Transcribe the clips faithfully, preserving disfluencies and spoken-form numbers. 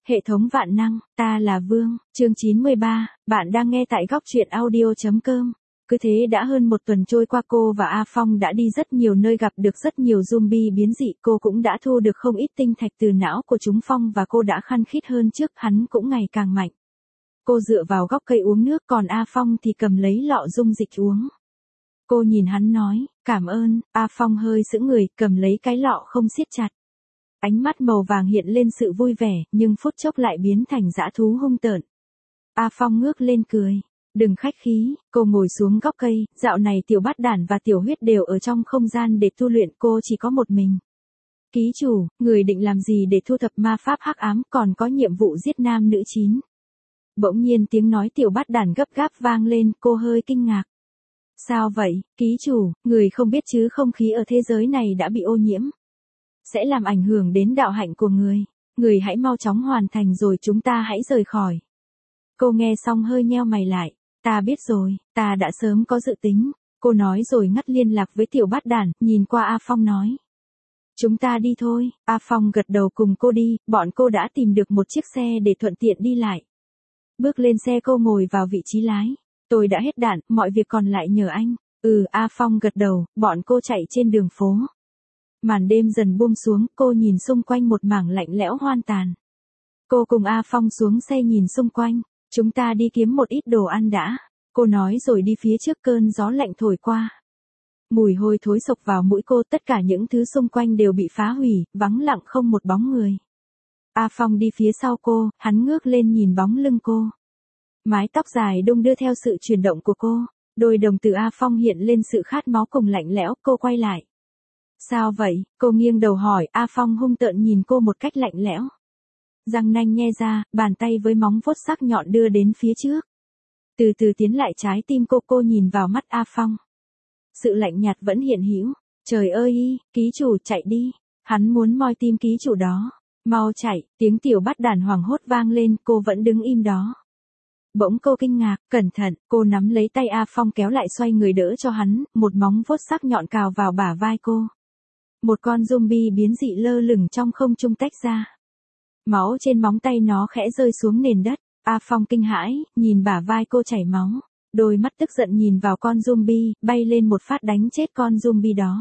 Hệ thống vạn năng, ta là Vương, chương chín mươi ba, bạn đang nghe tại góc truyện audio.com. Cứ thế đã hơn một tuần trôi qua, cô và A Phong đã đi rất nhiều nơi, gặp được rất nhiều zombie biến dị, cô cũng đã thu được không ít tinh thạch từ não của chúng. Phong và cô đã khăng khít hơn trước, hắn cũng ngày càng mạnh. Cô dựa vào gốc cây uống nước, còn A Phong thì cầm lấy lọ dung dịch uống. Cô nhìn hắn nói, cảm ơn. A Phong hơi sững người, cầm lấy cái lọ không siết chặt. Ánh mắt màu vàng hiện lên sự vui vẻ, nhưng phút chốc lại biến thành dã thú hung tợn. A Phong ngước lên cười. Đừng khách khí. Cô ngồi xuống gốc cây. Dạo này Tiểu Bát Đản và Tiểu Huyết đều ở trong không gian để tu luyện, cô chỉ có một mình. Ký chủ, người định làm gì để thu thập ma pháp hắc ám, còn có nhiệm vụ giết nam nữ chín. Bỗng nhiên tiếng nói Tiểu Bát Đản gấp gáp vang lên, cô hơi kinh ngạc. Sao vậy, ký chủ, người không biết chứ không khí ở thế giới này đã bị ô nhiễm. Sẽ làm ảnh hưởng đến đạo hạnh của người. Người hãy mau chóng hoàn thành rồi chúng ta hãy rời khỏi. Cô nghe xong hơi nheo mày lại. Ta biết rồi, ta đã sớm có dự tính. Cô nói rồi ngắt liên lạc với Tiểu Bát Đản, nhìn qua A Phong nói. Chúng ta đi thôi. A Phong gật đầu cùng cô đi, bọn cô đã tìm được một chiếc xe để thuận tiện đi lại. Bước lên xe cô ngồi vào vị trí lái. Tôi đã hết đạn, mọi việc còn lại nhờ anh. Ừ, A Phong gật đầu, bọn cô chạy trên đường phố. Màn đêm dần buông xuống, cô nhìn xung quanh một mảng lạnh lẽo hoang tàn. Cô cùng A Phong xuống xe nhìn xung quanh. Chúng ta đi kiếm một ít đồ ăn đã. Cô nói rồi đi phía trước, cơn gió lạnh thổi qua. Mùi hôi thối sộc vào mũi cô, tất cả những thứ xung quanh đều bị phá hủy, vắng lặng không một bóng người. A Phong đi phía sau cô, hắn ngước lên nhìn bóng lưng cô. Mái tóc dài đung đưa theo sự chuyển động của cô. Đôi đồng tử A Phong hiện lên sự khát máu cùng lạnh lẽo, cô quay lại. Sao vậy? Cô nghiêng đầu hỏi. A Phong hung tợn nhìn cô một cách lạnh lẽo. Răng nanh nhe ra, bàn tay với móng vuốt sắc nhọn đưa đến phía trước. Từ từ tiến lại trái tim cô, cô nhìn vào mắt A Phong. Sự lạnh nhạt vẫn hiện hữu. Trời ơi, ký chủ chạy đi. Hắn muốn moi tim ký chủ đó. Mau chạy, tiếng Tiểu Bát Đản hoảng hốt vang lên, cô vẫn đứng im đó. Bỗng cô kinh ngạc, cẩn thận, cô nắm lấy tay A Phong kéo lại, xoay người đỡ cho hắn, một móng vuốt sắc nhọn cào vào bả vai cô. Một con zombie biến dị lơ lửng trong không trung tách ra. Máu trên móng tay nó khẽ rơi xuống nền đất. A Phong kinh hãi, nhìn bả vai cô chảy máu. Đôi mắt tức giận nhìn vào con zombie, bay lên một phát đánh chết con zombie đó.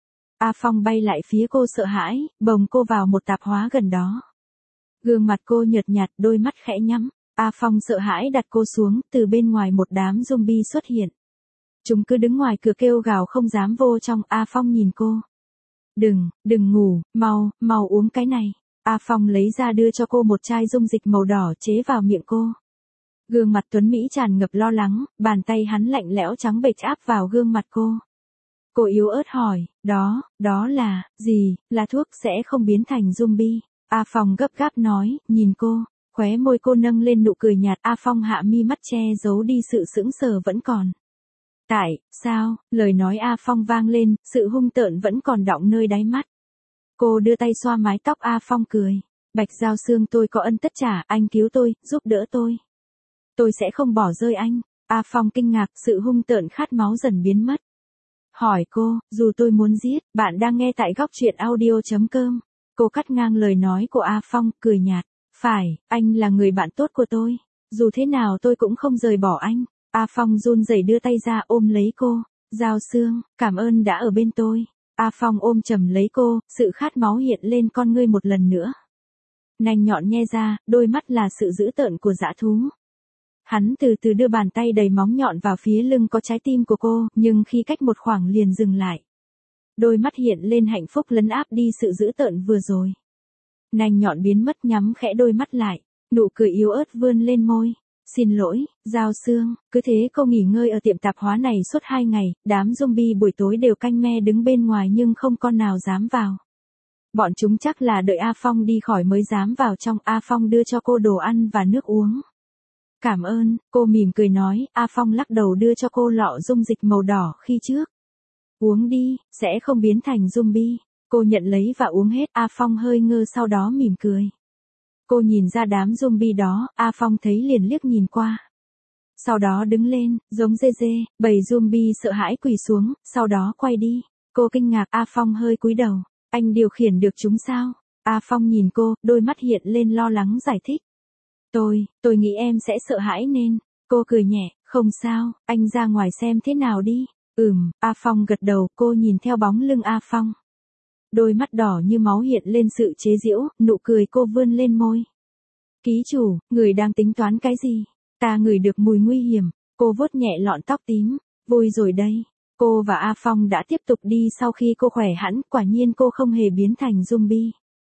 A Phong bay lại phía cô sợ hãi, bồng cô vào một tạp hóa gần đó. Gương mặt cô nhợt nhạt, đôi mắt khẽ nhắm. A Phong sợ hãi đặt cô xuống, từ bên ngoài một đám zombie xuất hiện. Chúng cứ đứng ngoài cửa kêu gào không dám vô trong. A Phong nhìn cô. Đừng, đừng ngủ, mau, mau uống cái này. A Phong lấy ra đưa cho cô một chai dung dịch màu đỏ chế vào miệng cô. Gương mặt Tuấn Mỹ tràn ngập lo lắng, bàn tay hắn lạnh lẽo trắng bệch áp vào gương mặt cô. Cô yếu ớt hỏi, đó, đó là, gì, là thuốc sẽ không biến thành zombie. A Phong gấp gáp nói, nhìn cô, khóe môi cô nâng lên nụ cười nhạt. A Phong hạ mi mắt che giấu đi sự sững sờ vẫn còn. Tại, sao, lời nói A Phong vang lên, sự hung tợn vẫn còn đọng nơi đáy mắt. Cô đưa tay xoa mái tóc A Phong cười. Bạch Giao Xương, tôi có ân tất trả, anh cứu tôi, giúp đỡ tôi. Tôi sẽ không bỏ rơi anh. A Phong kinh ngạc, sự hung tợn khát máu dần biến mất. Hỏi cô, dù tôi muốn giết, bạn đang nghe tại góc truyện audio.com. Cô cắt ngang lời nói của A Phong, cười nhạt. Phải, anh là người bạn tốt của tôi. Dù thế nào tôi cũng không rời bỏ anh. A Phong run rẩy đưa tay ra ôm lấy cô. Giao Xương, cảm ơn đã ở bên tôi. A Phong ôm chầm lấy cô, sự khát máu hiện lên con ngươi một lần nữa. Nanh nhọn nhe ra, đôi mắt là sự dữ tợn của dã thú. Hắn từ từ đưa bàn tay đầy móng nhọn vào phía lưng có trái tim của cô, nhưng khi cách một khoảng liền dừng lại. Đôi mắt hiện lên hạnh phúc lấn áp đi sự dữ tợn vừa rồi. Nanh nhọn biến mất, nhắm khẽ đôi mắt lại, nụ cười yếu ớt vươn lên môi. Xin lỗi, Giao Xương. Cứ thế cô nghỉ ngơi ở tiệm tạp hóa này suốt hai ngày, đám zombie buổi tối đều canh me đứng bên ngoài nhưng không con nào dám vào. Bọn chúng chắc là đợi A Phong đi khỏi mới dám vào trong. A Phong đưa cho cô đồ ăn và nước uống. Cảm ơn, cô mỉm cười nói. A Phong lắc đầu đưa cho cô lọ dung dịch màu đỏ khi trước. Uống đi, sẽ không biến thành zombie. Cô nhận lấy và uống hết. A Phong hơi ngơ sau đó mỉm cười. Cô nhìn ra đám zombie đó, A Phong thấy liền liếc nhìn qua. Sau đó đứng lên, giống dê dê, bầy zombie sợ hãi quỳ xuống, sau đó quay đi. Cô kinh ngạc. A Phong hơi cúi đầu. Anh điều khiển được chúng sao? A Phong nhìn cô, đôi mắt hiện lên lo lắng giải thích. Tôi, tôi nghĩ em sẽ sợ hãi nên. Cô cười nhẹ, không sao, anh ra ngoài xem thế nào đi. Ừm, A Phong gật đầu, cô nhìn theo bóng lưng A Phong. Đôi mắt đỏ như máu hiện lên sự chế giễu, nụ cười cô vươn lên môi. Ký chủ, người đang tính toán cái gì? Ta ngửi được mùi nguy hiểm. Cô vuốt nhẹ lọn tóc tím. Vui rồi đây. Cô và A Phong đã tiếp tục đi sau khi cô khỏe hẳn, quả nhiên cô không hề biến thành zombie.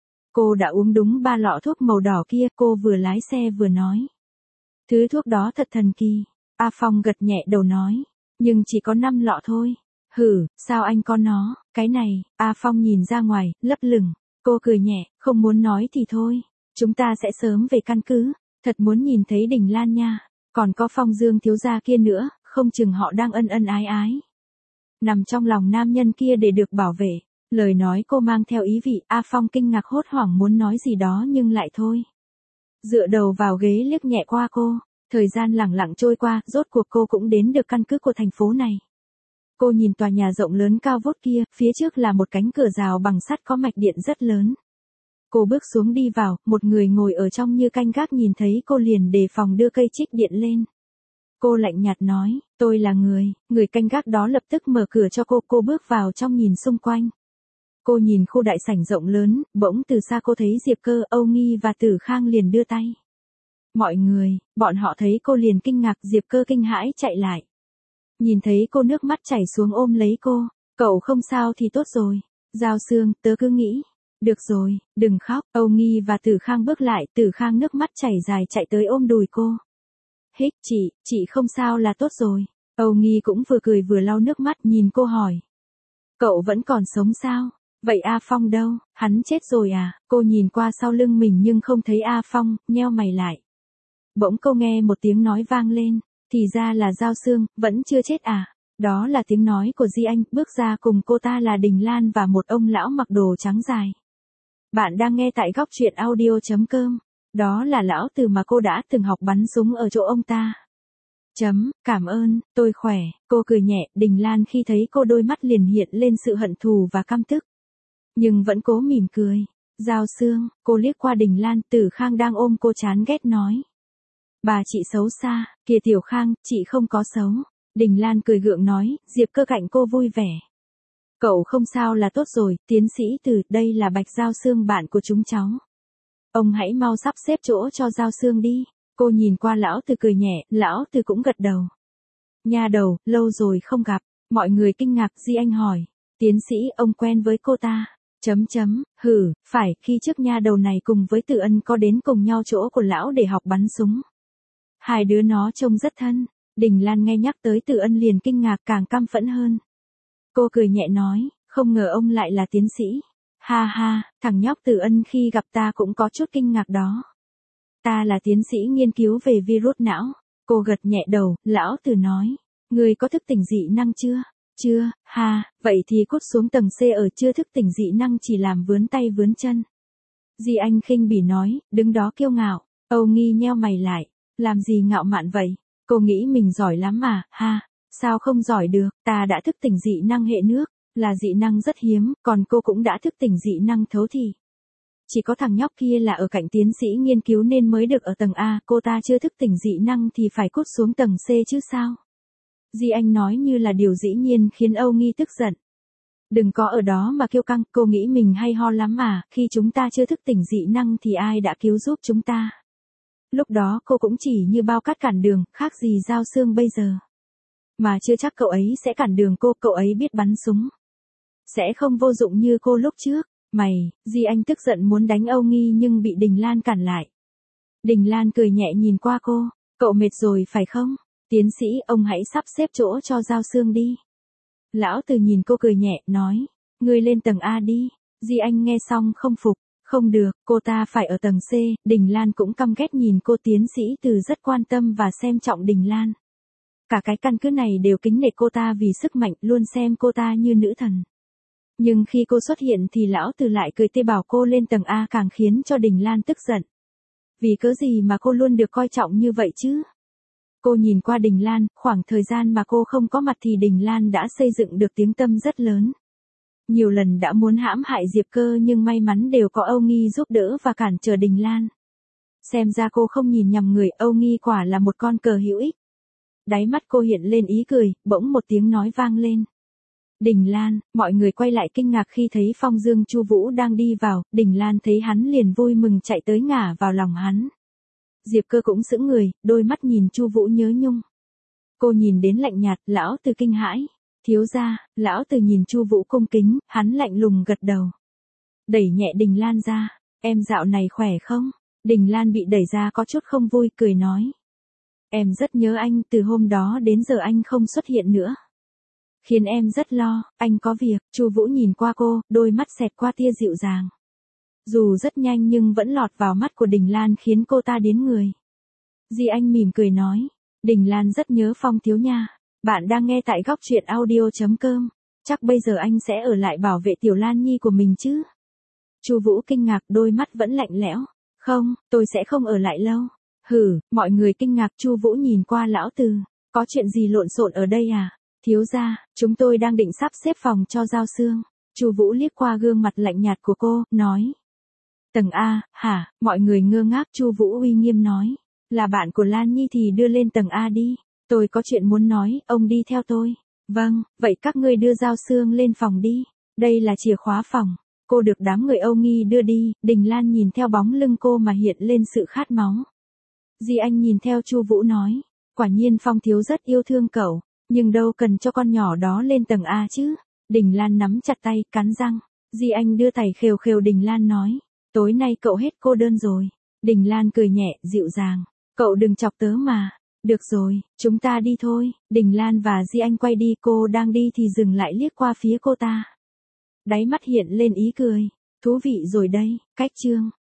Cô đã uống đúng ba lọ thuốc màu đỏ kia, cô vừa lái xe vừa nói. Thứ thuốc đó thật thần kỳ. A Phong gật nhẹ đầu nói. Nhưng chỉ có năm lọ thôi. Hử, sao anh có nó, cái này, A Phong nhìn ra ngoài, lấp lửng. Cô cười nhẹ, không muốn nói thì thôi. Chúng ta sẽ sớm về căn cứ. Thật muốn nhìn thấy Đình Lan nha. Còn có Phong Dương thiếu gia kia nữa, không chừng họ đang ân ân ái ái. Nằm trong lòng nam nhân kia để được bảo vệ. Lời nói cô mang theo ý vị, A Phong kinh ngạc hốt hoảng muốn nói gì đó nhưng lại thôi. Dựa đầu vào ghế liếc nhẹ qua cô. Thời gian lẳng lặng trôi qua, rốt cuộc cô cũng đến được căn cứ của thành phố này. Cô nhìn tòa nhà rộng lớn cao vút kia, phía trước là một cánh cửa rào bằng sắt có mạch điện rất lớn. Cô bước xuống đi vào, một người ngồi ở trong như canh gác nhìn thấy cô liền đề phòng đưa cây trích điện lên. Cô lạnh nhạt nói, tôi là người, người canh gác đó lập tức mở cửa cho cô, cô bước vào trong nhìn xung quanh. Cô nhìn khu đại sảnh rộng lớn, bỗng từ xa cô thấy Diệp Cơ, Âu Nghi và Tử Khang liền đưa tay. Mọi người, bọn họ thấy cô liền kinh ngạc, Diệp Cơ kinh hãi chạy lại. Nhìn thấy cô nước mắt chảy xuống ôm lấy cô, cậu không sao thì tốt rồi. Giao Sương, tớ cứ nghĩ. Được rồi, đừng khóc, Âu Nghi và Tử Khang bước lại, Tử Khang nước mắt chảy dài chạy tới ôm đùi cô. Hích, chị, chị không sao là tốt rồi. Âu Nghi cũng vừa cười vừa lau nước mắt nhìn cô hỏi. Cậu vẫn còn sống sao? Vậy A Phong đâu, hắn chết rồi à? Cô nhìn qua sau lưng mình nhưng không thấy A Phong, nheo mày lại. Bỗng cô nghe một tiếng nói vang lên, thì ra là Giao Sương, vẫn chưa chết à? Đó là tiếng nói của Di Anh, bước ra cùng cô ta là Đình Lan và một ông lão mặc đồ trắng dài. Bạn đang nghe tại góc truyện audio.com. Đó là lão Từ mà cô đã từng học bắn súng ở chỗ ông ta. Chấm, cảm ơn, tôi khỏe, cô cười nhẹ, Đình Lan khi thấy cô đôi mắt liền hiện lên sự hận thù và căm tức. Nhưng vẫn cố mỉm cười. Giao Sương, cô liếc qua Đình Lan, Tử Khang đang ôm cô chán ghét nói. Bà chị xấu xa, kìa Tiểu Khang, chị không có xấu. Đình Lan cười gượng nói, Diệp Cơ cạnh cô vui vẻ. Cậu không sao là tốt rồi, tiến sĩ Từ, đây là Bạch Giao Sương bạn của chúng cháu. Ông hãy mau sắp xếp chỗ cho Giao Sương đi. Cô nhìn qua lão Từ cười nhẹ, lão Từ cũng gật đầu. Nha đầu, lâu rồi không gặp, mọi người kinh ngạc, Di Anh hỏi. Tiến sĩ, ông quen với cô ta. Chấm chấm, hử, phải, khi trước nha đầu này cùng với Từ Ân có đến cùng nhau chỗ của lão để học bắn súng. Hai đứa nó trông rất thân. Đình Lan nghe nhắc tới Từ Ân liền kinh ngạc càng căm phẫn hơn. Cô cười nhẹ nói, không ngờ ông lại là tiến sĩ. Ha ha, thằng nhóc Từ Ân khi gặp ta cũng có chút kinh ngạc đó. Ta là tiến sĩ nghiên cứu về virus não. Cô gật nhẹ đầu, lão Từ nói. Người có thức tỉnh dị năng chưa? Chưa, ha, vậy thì cút xuống tầng C ở chưa thức tỉnh dị năng chỉ làm vướn tay vướn chân. Di Anh khinh bỉ nói, đứng đó kiêu ngạo. Âu Nghi nheo mày lại. Làm gì ngạo mạn vậy? Cô nghĩ mình giỏi lắm mà, ha, sao không giỏi được, ta đã thức tỉnh dị năng hệ nước, là dị năng rất hiếm, còn cô cũng đã thức tỉnh dị năng thấu thị. Chỉ có thằng nhóc kia là ở cạnh tiến sĩ nghiên cứu nên mới được ở tầng A, cô ta chưa thức tỉnh dị năng thì phải cút xuống tầng C chứ sao? Di Anh nói như là điều dĩ nhiên khiến Âu Nghi tức giận. Đừng có ở đó mà kiêu căng, cô nghĩ mình hay ho lắm mà, khi chúng ta chưa thức tỉnh dị năng thì ai đã cứu giúp chúng ta? Lúc đó cô cũng chỉ như bao cát cản đường, khác gì Giao Sương bây giờ. Mà chưa chắc cậu ấy sẽ cản đường cô, cậu ấy biết bắn súng. Sẽ không vô dụng như cô lúc trước. Mày, Di Anh tức giận muốn đánh Âu Nghi nhưng bị Đình Lan cản lại. Đình Lan cười nhẹ nhìn qua cô, cậu mệt rồi phải không? Tiến sĩ, ông hãy sắp xếp chỗ cho Giao Sương đi. Lão Từ nhìn cô cười nhẹ, nói, ngươi lên tầng A đi. Di Anh nghe xong không phục. Không được, cô ta phải ở tầng C, Đình Lan cũng căm ghét nhìn cô, tiến sĩ Từ rất quan tâm và xem trọng Đình Lan. Cả cái căn cứ này đều kính nể cô ta vì sức mạnh, luôn xem cô ta như nữ thần. Nhưng khi cô xuất hiện thì lão Từ lại cười tê bảo cô lên tầng A càng khiến cho Đình Lan tức giận. Vì cớ gì mà cô luôn được coi trọng như vậy chứ? Cô nhìn qua Đình Lan, khoảng thời gian mà cô không có mặt thì Đình Lan đã xây dựng được tiếng tăm rất lớn. Nhiều lần đã muốn hãm hại Diệp Cơ nhưng may mắn đều có Âu Nghi giúp đỡ và cản trở Đình Lan. Xem ra cô không nhìn nhầm người, Âu Nghi quả là một con cờ hữu ích. Đáy mắt cô hiện lên ý cười, bỗng một tiếng nói vang lên. Đình Lan, mọi người quay lại kinh ngạc khi thấy Phong Dương Chu Vũ đang đi vào, Đình Lan thấy hắn liền vui mừng chạy tới ngả vào lòng hắn. Diệp Cơ cũng sững người, đôi mắt nhìn Chu Vũ nhớ nhung. Cô nhìn đến lạnh nhạt, lão Từ kinh hãi. Thiếu gia, lão Từ nhìn Chu Vũ cung kính, hắn lạnh lùng gật đầu. Đẩy nhẹ Đình Lan ra, em dạo này khỏe không? Đình Lan bị đẩy ra có chút không vui, cười nói. Em rất nhớ anh, từ hôm đó đến giờ anh không xuất hiện nữa. Khiến em rất lo, anh có việc. Chu Vũ nhìn qua cô, đôi mắt xẹt qua tia dịu dàng. Dù rất nhanh nhưng vẫn lọt vào mắt của Đình Lan khiến cô ta điếng người. Di Anh mỉm cười nói. Đình Lan rất nhớ Phong thiếu nha. Bạn đang nghe tại góc truyện audio chấm com. Chắc bây giờ anh sẽ ở lại bảo vệ Tiểu Lan Nhi của mình chứ? Chu Vũ kinh ngạc, đôi mắt vẫn lạnh lẽo. Không, tôi sẽ không ở lại lâu. Hừ, mọi người kinh ngạc. Chu Vũ nhìn qua lão Từ. Có chuyện gì lộn xộn ở đây à? Thiếu gia, chúng tôi đang định sắp xếp phòng cho Giao Sương. Chu Vũ liếc qua gương mặt lạnh nhạt của cô, nói. Tầng A, hả? Mọi người ngơ ngác. Chu Vũ uy nghiêm nói. Là bạn của Lan Nhi thì đưa lên tầng A đi. Tôi có chuyện muốn nói, ông đi theo tôi. Vâng, vậy các ngươi đưa Giao Sương lên phòng đi. Đây là chìa khóa phòng. Cô được đám người Âu Nghi đưa đi, Đình Lan nhìn theo bóng lưng cô mà hiện lên sự khát máu. Di Anh nhìn theo Chu Vũ nói. Quả nhiên Phong thiếu rất yêu thương cậu. Nhưng đâu cần cho con nhỏ đó lên tầng A chứ. Đình Lan nắm chặt tay, cắn răng. Di Anh đưa tay khều khều Đình Lan nói. Tối nay cậu hết cô đơn rồi. Đình Lan cười nhẹ, dịu dàng. Cậu đừng chọc tớ mà. Được rồi, chúng ta đi thôi. Đình Lan và Di Anh quay đi, cô đang đi thì dừng lại liếc qua phía cô ta. Đáy mắt hiện lên ý cười. Thú vị rồi đây, cách chương.